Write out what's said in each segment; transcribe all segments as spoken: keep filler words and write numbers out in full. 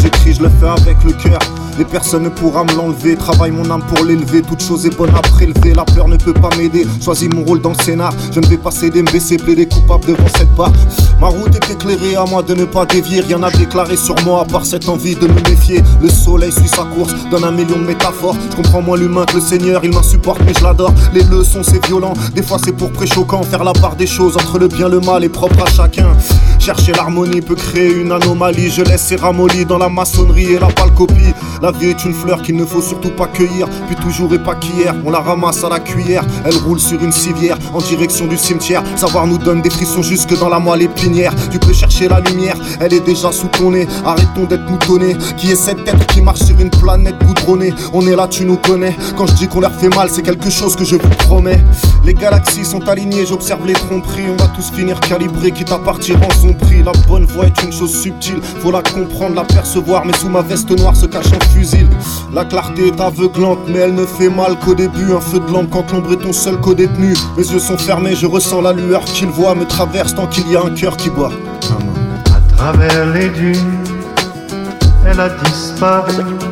j'écris, je le fais avec le cœur. Et personne ne pourra me l'enlever. Travaille mon âme pour l'élever. Toute chose est bonne à prélever. La peur ne peut pas m'aider. Choisis mon rôle dans le scénar. Je ne vais pas céder, me baisser, plaider coupable devant cette barre. Ma route est éclairée, à moi de ne pas dévier. Rien à déclarer sur moi à part cette envie de me méfier. Le soleil suit sa course, donne un million de métaphores. Je comprends moins l'humain que le Seigneur, il m'insupporte mais je l'adore. Les leçons c'est violent, des fois c'est pour pré-choquant. Faire la part des choses entre le bien et le mal est propre à chacun. Chercher l'harmonie peut créer une anomalie. Je laisse ces ramollis dans la maçonnerie et la pâle copie. La vie est une fleur qu'il ne faut surtout pas cueillir. Puis toujours et pas qu'hier, on la ramasse à la cuillère. Elle roule sur une civière en direction du cimetière. Savoir nous donne des frissons jusque dans la moelle épinière. Tu peux chercher la lumière, elle est déjà sous ton nez. Arrêtons d'être moutonnés. Qui est cet être qui marche sur une planète goudronnée? On est là, tu nous connais. Quand je dis qu'on leur fait mal, c'est quelque chose que je vous promets. Les galaxies sont alignées, j'observe les tromperies. On va tous finir calibrés, quitte à partir en son prix. La bonne voie est une chose subtile, faut la comprendre, la percevoir. Mais sous ma veste noire se cache un fusil. La clarté est aveuglante, mais elle ne fait mal qu'au début. Un feu de lampe quand l'ombre est ton seul co-détenu. Mes yeux sont fermés, je ressens la lueur qu'il voit me traverse tant qu'il y a un cœur qui bat. À travers les dunes, elle a disparu.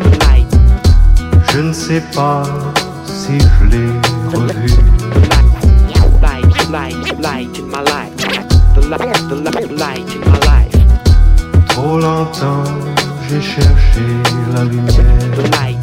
Je ne sais pas si je l'ai revue. Light, light in my life. The light, the light, light in my life. Trop longtemps, j'ai cherché la lumière. The light.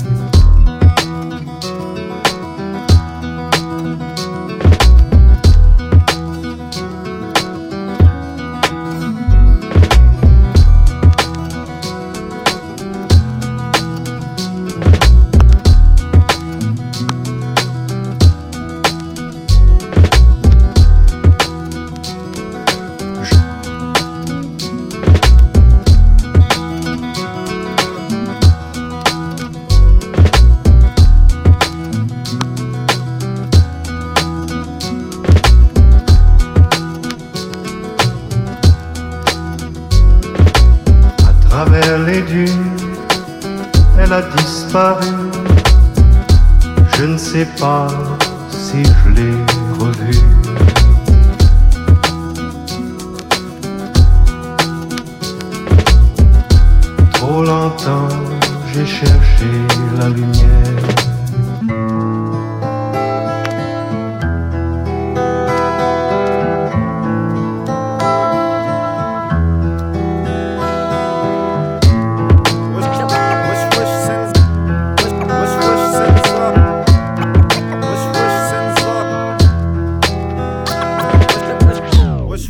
À travers les dunes, elle a disparu. Je ne sais pas si je l'ai revue. Trop longtemps, j'ai cherché la lumière.